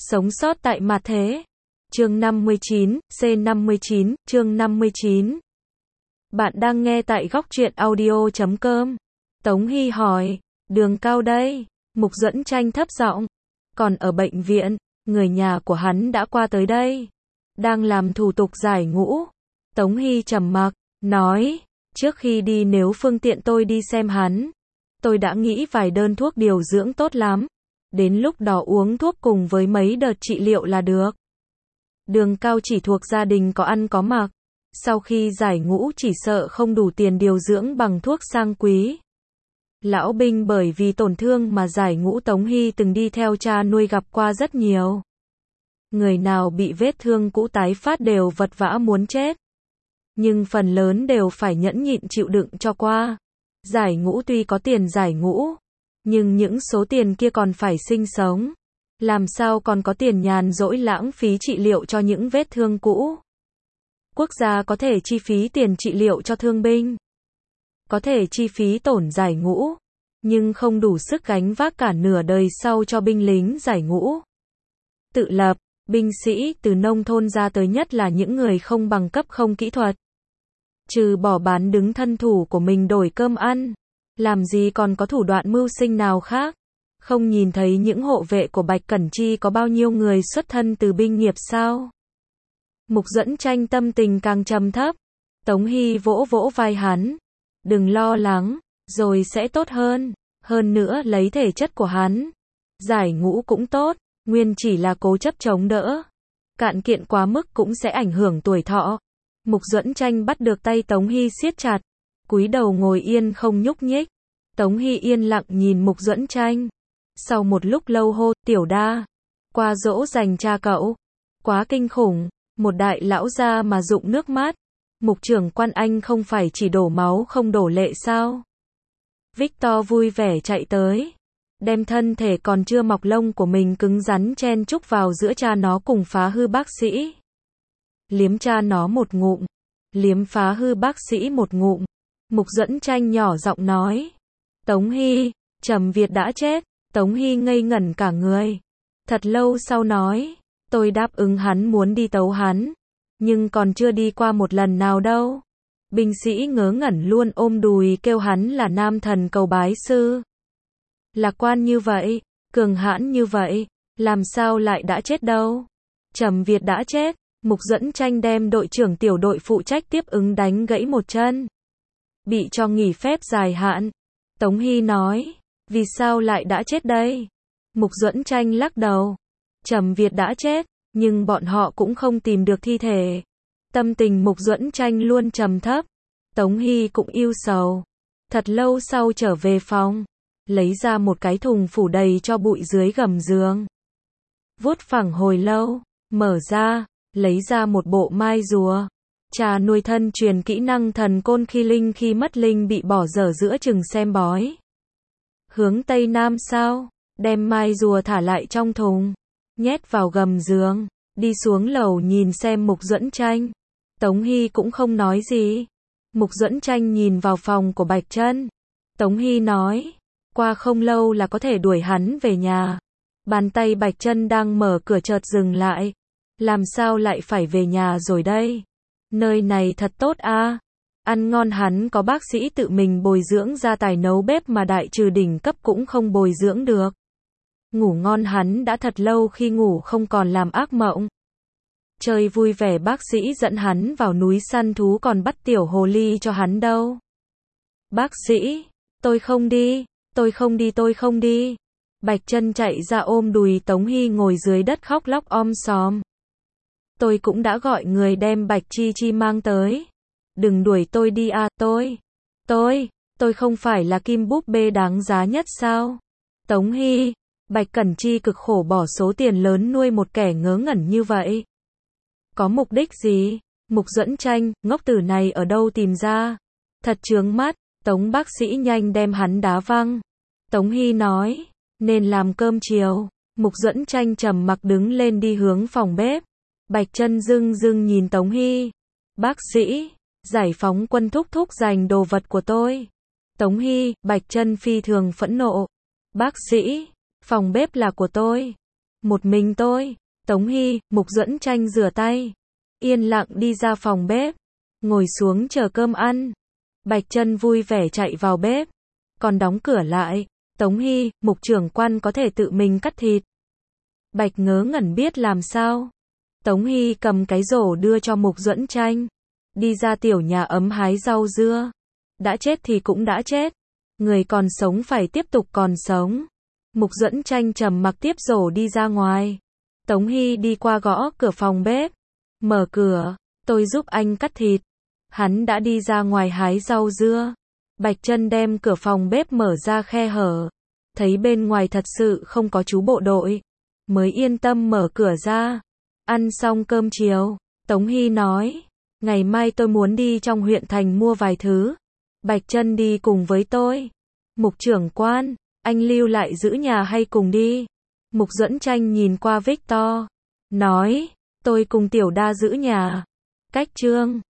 Sống sót tại mặt thế. Chương 59, C59, chương 59. Bạn đang nghe tại góc truyện audio.com. Tống Hy hỏi, Đường Cao đây? Mục Duẫn Tranh thấp giọng. Còn ở bệnh viện, người nhà của hắn đã qua tới đây. Đang làm thủ tục giải ngũ. Tống Hy trầm mặc, nói, trước khi đi nếu phương tiện tôi đi xem hắn. Tôi đã nghĩ vài đơn thuốc điều dưỡng tốt lắm. Đến lúc đó uống thuốc cùng với mấy đợt trị liệu là được. Đường Cao chỉ thuộc gia đình có ăn có mặc. Sau khi giải ngũ chỉ sợ không đủ tiền điều dưỡng bằng thuốc sang quý. Lão binh bởi vì tổn thương mà giải ngũ Tống Hy từng đi theo cha nuôi gặp qua rất nhiều. Người nào bị vết thương cũ tái phát đều vật vã muốn chết. Nhưng phần lớn đều phải nhẫn nhịn chịu đựng cho qua. Giải ngũ tuy có tiền giải ngũ, nhưng những số tiền kia còn phải sinh sống. Làm sao còn có tiền nhàn rỗi lãng phí trị liệu cho những vết thương cũ. Quốc gia có thể chi phí tiền trị liệu cho thương binh. Có thể chi phí tổn giải ngũ. Nhưng không đủ sức gánh vác cả nửa đời sau cho binh lính giải ngũ. Tự lập, binh sĩ từ nông thôn ra tới nhất là những người không bằng cấp không kỹ thuật. Trừ bỏ bán đứng thân thủ của mình đổi cơm ăn. Làm gì còn có thủ đoạn mưu sinh nào khác. Không nhìn thấy những hộ vệ của Bạch Cẩn Chi có bao nhiêu người xuất thân từ binh nghiệp sao? Mục Duẫn Tranh tâm tình càng trầm thấp. Tống Hy vỗ vỗ vai hắn. Đừng lo lắng, rồi sẽ tốt hơn. Hơn nữa lấy thể chất của hắn. Giải ngũ cũng tốt, nguyên chỉ là cố chấp chống đỡ. Cạn kiện quá mức cũng sẽ ảnh hưởng tuổi thọ. Mục Duẫn Tranh bắt được tay Tống Hy siết chặt. Cúi đầu ngồi yên không nhúc nhích. Tống Hy yên lặng nhìn Mục Duẫn Tranh. Sau một lúc lâu hô, Tiểu Đa. Qua dỗ dành cha cậu. Quá kinh khủng. Một đại lão gia mà rụng nước mắt. Mục trưởng quan anh không phải chỉ đổ máu không đổ lệ sao? Victor vui vẻ chạy tới. Đem thân thể còn chưa mọc lông của mình cứng rắn chen chúc vào giữa cha nó cùng phá hư bác sĩ. Liếm cha nó một ngụm. Liếm phá hư bác sĩ một ngụm. Mục Duẫn Tranh nhỏ giọng nói. Tống Hy, Trầm Việt đã chết. Tống Hy ngây ngẩn cả người. Thật lâu sau nói. Tôi đáp ứng hắn muốn đi tấu hắn. Nhưng còn chưa đi qua một lần nào đâu. Binh sĩ ngớ ngẩn luôn ôm đùi kêu hắn là nam thần cầu bái sư. Lạc quan như vậy, cường hãn như vậy, làm sao lại đã chết đâu. Trầm Việt đã chết. Mục Duẫn Tranh đem đội trưởng tiểu đội phụ trách tiếp ứng đánh gãy một chân. Bị cho nghỉ phép dài hạn. Tống Hy nói. Vì sao lại đã chết đây? Mục Duẫn Tranh lắc đầu. Trầm Việt đã chết, nhưng bọn họ cũng không tìm được thi thể. Tâm tình Mục Duẫn Tranh luôn trầm thấp. Tống Hy cũng ưu sầu. Thật lâu sau trở về phòng. Lấy ra một cái thùng phủ đầy cho bụi dưới gầm giường. Vuốt phẳng hồi lâu. Mở ra. Lấy ra một bộ mai rùa. Cha nuôi thân truyền kỹ năng thần côn khi linh khi mất linh bị bỏ dở giữa chừng xem bói. Hướng Tây Nam sao? Đem mai rùa thả lại trong thùng. Nhét vào gầm giường. Đi xuống lầu nhìn xem Mục Duẫn Tranh. Tống Hy cũng không nói gì. Mục Duẫn Tranh nhìn vào phòng của Bạch Chân. Tống Hy nói. Qua không lâu là có thể đuổi hắn về nhà. Bàn tay Bạch Chân đang mở cửa chợt dừng lại. Làm sao lại phải về nhà rồi đây? Nơi này thật tốt à? Ăn ngon hắn có bác sĩ tự mình bồi dưỡng ra tài nấu bếp mà đại trừ đỉnh cấp cũng không bồi dưỡng được. Ngủ ngon hắn đã thật lâu khi ngủ không còn làm ác mộng. Chơi vui vẻ bác sĩ dẫn hắn vào núi săn thú còn bắt tiểu hồ ly cho hắn đâu. Bác sĩ, tôi không đi, tôi không đi, tôi không đi. Bạch Chân chạy ra ôm đùi Tống Hy ngồi dưới đất khóc lóc om sòm. Tôi cũng đã gọi người đem Bạch Chi Chi mang tới. Đừng đuổi tôi đi à, tôi không phải là kim búp bê đáng giá nhất sao? Tống Hy, Bạch Cẩn Chi cực khổ bỏ số tiền lớn nuôi một kẻ ngớ ngẩn như vậy. Có mục đích gì? Mục Duẫn Tranh, ngốc tử này ở đâu tìm ra? Thật chướng mắt, Tống bác sĩ nhanh đem hắn đá văng. Tống Hy nói, nên làm cơm chiều. Mục Duẫn Tranh trầm mặc đứng lên đi hướng phòng bếp. Bạch Chân dưng dưng nhìn Tống Hy. Bác sĩ, giải phóng quân thúc thúc giành đồ vật của tôi. Tống Hy, Bạch Chân phi thường phẫn nộ. Bác sĩ, phòng bếp là của tôi. Một mình tôi, Tống Hy, Mục Duẫn Tranh rửa tay, yên lặng đi ra phòng bếp, ngồi xuống chờ cơm ăn. Bạch Chân vui vẻ chạy vào bếp, còn đóng cửa lại. Tống Hy, Mục trưởng quan có thể tự mình cắt thịt. Bạch ngớ ngẩn biết làm sao. Tống Hy cầm cái rổ đưa cho Mục Duẫn Tranh, đi ra tiểu nhà ấm hái rau dưa. Đã chết thì cũng đã chết, người còn sống phải tiếp tục còn sống. Mục Duẫn Tranh trầm mặc tiếp rổ đi ra ngoài. Tống Hy đi qua gõ cửa phòng bếp. Mở cửa, tôi giúp anh cắt thịt. Hắn đã đi ra ngoài hái rau dưa. Bạch Chân đem cửa phòng bếp mở ra khe hở. Thấy bên ngoài thật sự không có chú bộ đội, mới yên tâm mở cửa ra. Ăn xong cơm chiều, Tống Hy nói, ngày mai tôi muốn đi trong huyện thành mua vài thứ. Bạch Chân đi cùng với tôi. Mục trưởng quan, anh lưu lại giữ nhà hay cùng đi? Mục Duẫn Tranh nhìn qua Victor, nói, tôi cùng Tiểu Đa giữ nhà. Cách Trương